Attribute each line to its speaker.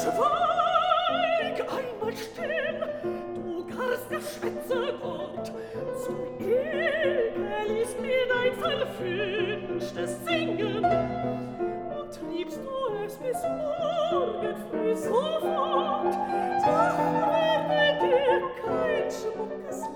Speaker 1: Schweig einmal still, du garster Schwätzer dort. Zum Egel ist mir dein verwünschtes Singen. Und triebst du es bis morgen früh sofort, so werde dir kein schmuckes